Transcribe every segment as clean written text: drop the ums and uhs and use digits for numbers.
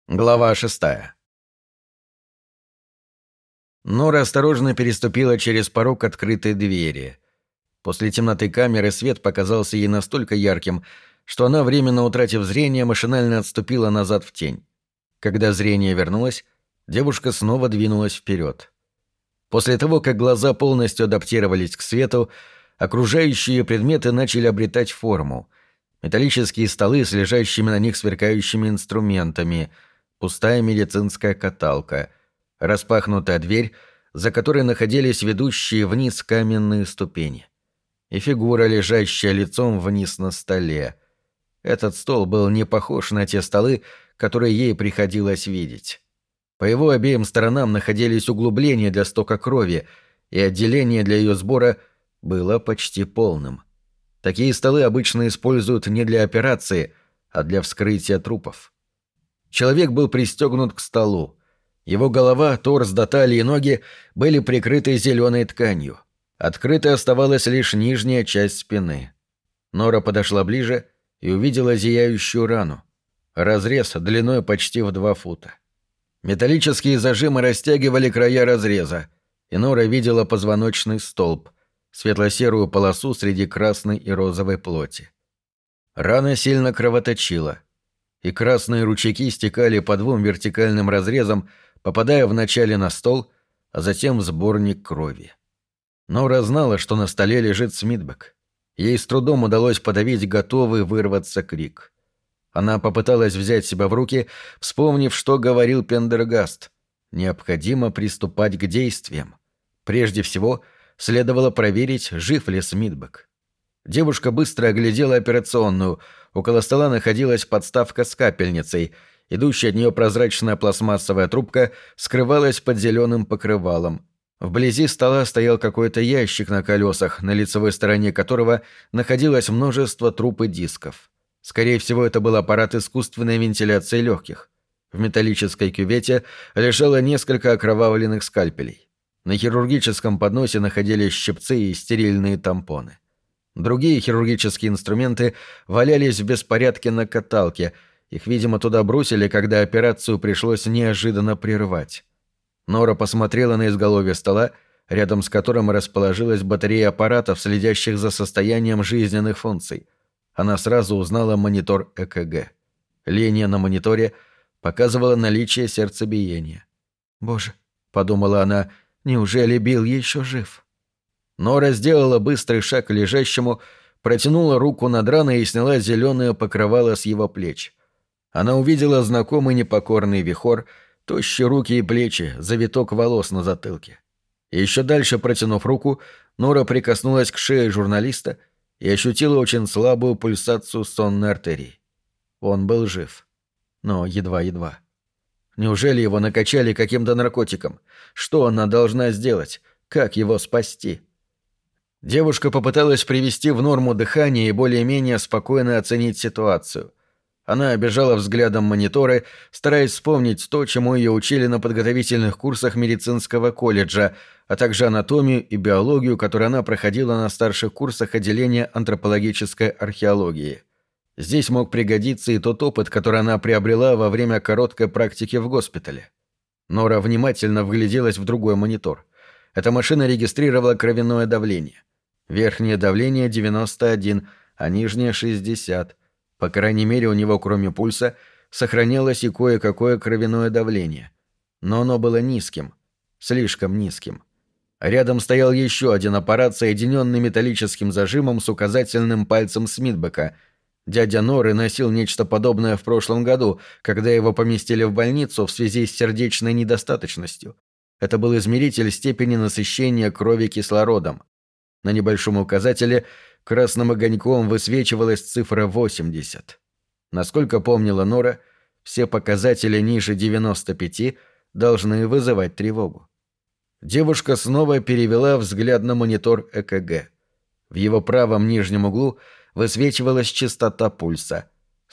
Глава 6. Нора осторожно переступила через порог открытой двери. После темноты камеры свет показался ей настолько ярким, что она, временно утратив зрение, машинально отступила назад в тень. Когда зрение вернулось, девушка снова двинулась вперед. После того, как глаза полностью адаптировались к свету, окружающие предметы начали обретать форму. Металлические столы с лежащими на них сверкающими инструментами, пустая медицинская каталка, распахнутая дверь, за которой находились ведущие вниз каменные ступени, и фигура, лежащая лицом вниз на столе. Этот стол был не похож на те столы, которые ей приходилось видеть. По его обеим сторонам находились углубления для стока крови, и отделение для ее сбора было почти полным. Такие столы обычно используют не для операции, а для вскрытия трупов. Человек был пристегнут к столу. Его голова, торс до талии и ноги были прикрыты зеленой тканью. Открытой оставалась лишь нижняя часть спины. Нора подошла ближе и увидела зияющую рану. Разрез длиной почти в 2 фута. Металлические зажимы растягивали края разреза, и Нора видела позвоночный столб, светло-серую полосу среди красной и розовой плоти. Рана сильно кровоточила, и красные ручейки стекали по 2 вертикальным разрезам, попадая вначале на стол, а затем в сборник крови. Нора знала, что на столе лежит Смитбек. Ей с трудом удалось подавить готовый вырваться крик. Она попыталась взять себя в руки, вспомнив, что говорил Пендергаст. Необходимо приступать к действиям. Прежде всего, следовало проверить, жив ли Смитбек. Девушка быстро оглядела операционную. Около стола находилась подставка с капельницей. Идущая от нее прозрачная пластмассовая трубка скрывалась под зеленым покрывалом. Вблизи стола стоял какой-то ящик на колесах, на лицевой стороне которого находилось множество труб и дисков. Скорее всего, это был аппарат искусственной вентиляции легких. В металлической кювете лежало несколько окровавленных скальпелей. На хирургическом подносе находились щипцы и стерильные тампоны. Другие хирургические инструменты валялись в беспорядке на каталке. Их, видимо, туда бросили, когда операцию пришлось неожиданно прервать. Нора посмотрела на изголовье стола, рядом с которым расположилась батарея аппаратов, следящих за состоянием жизненных функций. Она сразу узнала монитор ЭКГ. Линия на мониторе показывала наличие сердцебиения. «Боже», — подумала она, — «неужели Билл еще жив?» Нора сделала быстрый шаг к лежащему, протянула руку над раной и сняла зеленое покрывало с его плеч. Она увидела знакомый непокорный вихор, тощие руки и плечи, завиток волос на затылке. И еще дальше, протянув руку, Нора прикоснулась к шее журналиста и ощутила очень слабую пульсацию сонной артерии. Он был жив, но едва-едва. Неужели его накачали каким-то наркотиком? Что она должна сделать? Как его спасти? Девушка попыталась привести в норму дыхание и более-менее спокойно оценить ситуацию. Она обежала взглядом мониторы, стараясь вспомнить то, чему ее учили на подготовительных курсах медицинского колледжа, а также анатомию и биологию, которую она проходила на старших курсах отделения антропологической археологии. Здесь мог пригодиться и тот опыт, который она приобрела во время короткой практики в госпитале. Нора внимательно вгляделась в другой монитор. Эта машина регистрировала кровяное давление. Верхнее давление 91, а нижнее 60. По крайней мере, у него, кроме пульса, сохранялось и кое-какое кровяное давление. Но оно было низким. Слишком низким. Рядом стоял еще один аппарат, соединенный металлическим зажимом с указательным пальцем Смитбека. Дядя Норы носил нечто подобное в прошлом году, когда его поместили в больницу в связи с сердечной недостаточностью. Это был измеритель степени насыщения крови кислородом. На небольшом указателе красным огоньком высвечивалась цифра 80. Насколько помнила Нора, все показатели ниже 95 должны вызывать тревогу. Девушка снова перевела взгляд на монитор ЭКГ. В его правом нижнем углу высвечивалась частота пульса —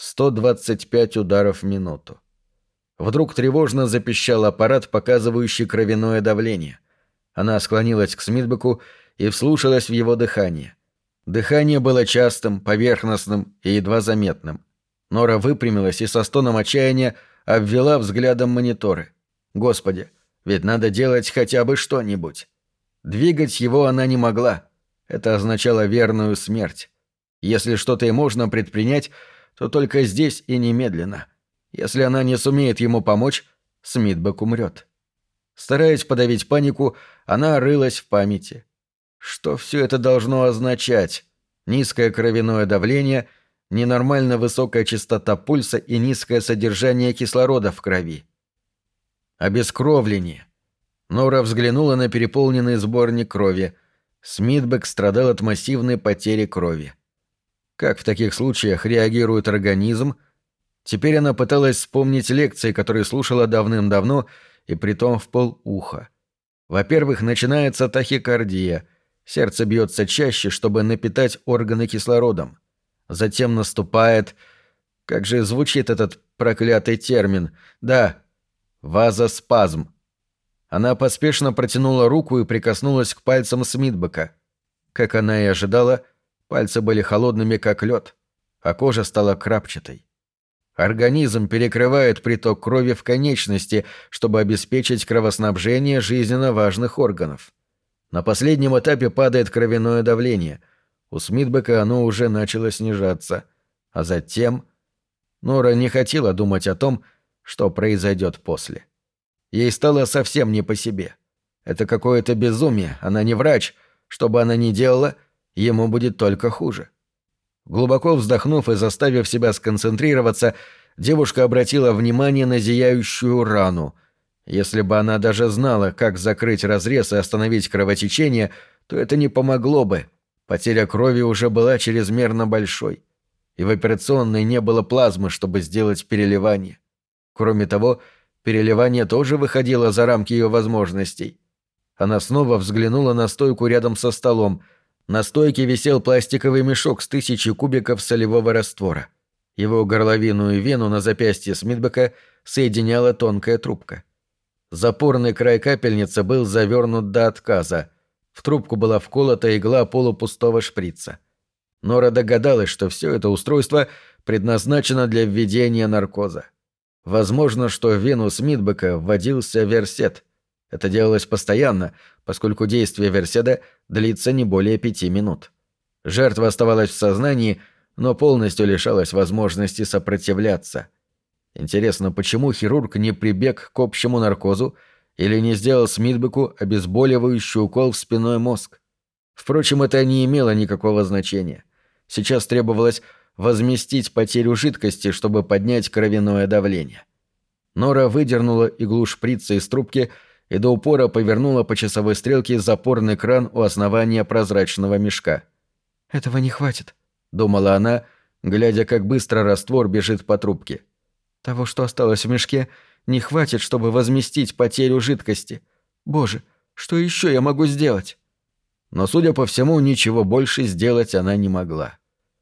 125 ударов в минуту. Вдруг тревожно запищал аппарат, показывающий кровяное давление. Она склонилась к Смитбеку и вслушалась в его дыхание. Дыхание было частым, поверхностным и едва заметным. Нора выпрямилась и со стоном отчаяния обвела взглядом мониторы. Господи, ведь надо делать хотя бы что-нибудь. Двигать его она не могла. Это означало верную смерть. Если что-то и можно предпринять, то только здесь и немедленно. Если она не сумеет ему помочь, Смитбек умрет. Стараясь подавить панику, она рылась в памяти. Что все это должно означать? Низкое кровяное давление, ненормально высокая частота пульса и низкое содержание кислорода в крови. Обескровление. Нора взглянула на переполненный сборник крови. Смитбек страдал от массивной потери крови. Как в таких случаях реагирует организм? Теперь она пыталась вспомнить лекции, которые слушала давным-давно, и притом в полуха. Во-первых, начинается тахикардия. Сердце бьется чаще, чтобы напитать органы кислородом. Затем наступает... Как же звучит этот проклятый термин? Да, вазоспазм. Она поспешно протянула руку и прикоснулась к пальцам Смитбека. Как она и ожидала, пальцы были холодными, как лед, а кожа стала крапчатой. Организм перекрывает приток крови в конечности, чтобы обеспечить кровоснабжение жизненно важных органов. На последнем этапе падает кровяное давление. У Смитбека оно уже начало снижаться. А затем... Нора не хотела думать о том, что произойдет после. Ей стало совсем не по себе. Это какое-то безумие, она не врач. Что бы она ни делала, ему будет только хуже. Глубоко вздохнув и заставив себя сконцентрироваться, девушка обратила внимание на зияющую рану. Если бы она даже знала, как закрыть разрез и остановить кровотечение, то это не помогло бы. Потеря крови уже была чрезмерно большой. И в операционной не было плазмы, чтобы сделать переливание. Кроме того, переливание тоже выходило за рамки ее возможностей. Она снова взглянула на стойку рядом со столом. На стойке висел пластиковый мешок с 1000 кубиков солевого раствора. Его горловину и вену на запястье Смитбека соединяла тонкая трубка. Запорный край капельницы был завернут до отказа. В трубку была вколота игла полупустого шприца. Нора догадалась, что все это устройство предназначено для введения наркоза. Возможно, что в вену Смитбека вводился версет. Это делалось постоянно, поскольку действие верседа длится не более 5 минут. Жертва оставалась в сознании, но полностью лишалась возможности сопротивляться. Интересно, почему хирург не прибег к общему наркозу или не сделал Смитбеку обезболивающий укол в спинной мозг? Впрочем, это не имело никакого значения. Сейчас требовалось возместить потерю жидкости, чтобы поднять кровяное давление. Нора выдернула иглу шприца из трубки и до упора повернула по часовой стрелке запорный кран у основания прозрачного мешка. «Этого не хватит», — думала она, глядя, как быстро раствор бежит по трубке. «Того, что осталось в мешке, не хватит, чтобы возместить потерю жидкости. Боже, что еще я могу сделать?» Но, судя по всему, ничего больше сделать она не могла.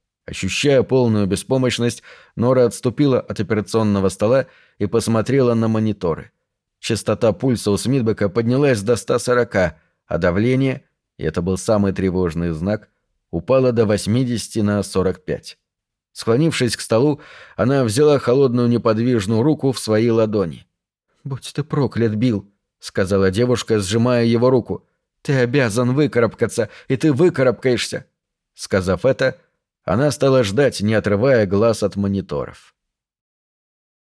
Ощущая полную беспомощность, Нора отступила от операционного стола и посмотрела на мониторы. Частота пульса у Смитбека поднялась до 140, а давление, и это был самый тревожный знак, упало до 80 на 45. Склонившись к столу, она взяла холодную неподвижную руку в свои ладони. «Будь ты проклят, Билл», — сказала девушка, сжимая его руку. «Ты обязан выкарабкаться, и ты выкарабкаешься». Сказав это, она стала ждать, не отрывая глаз от мониторов.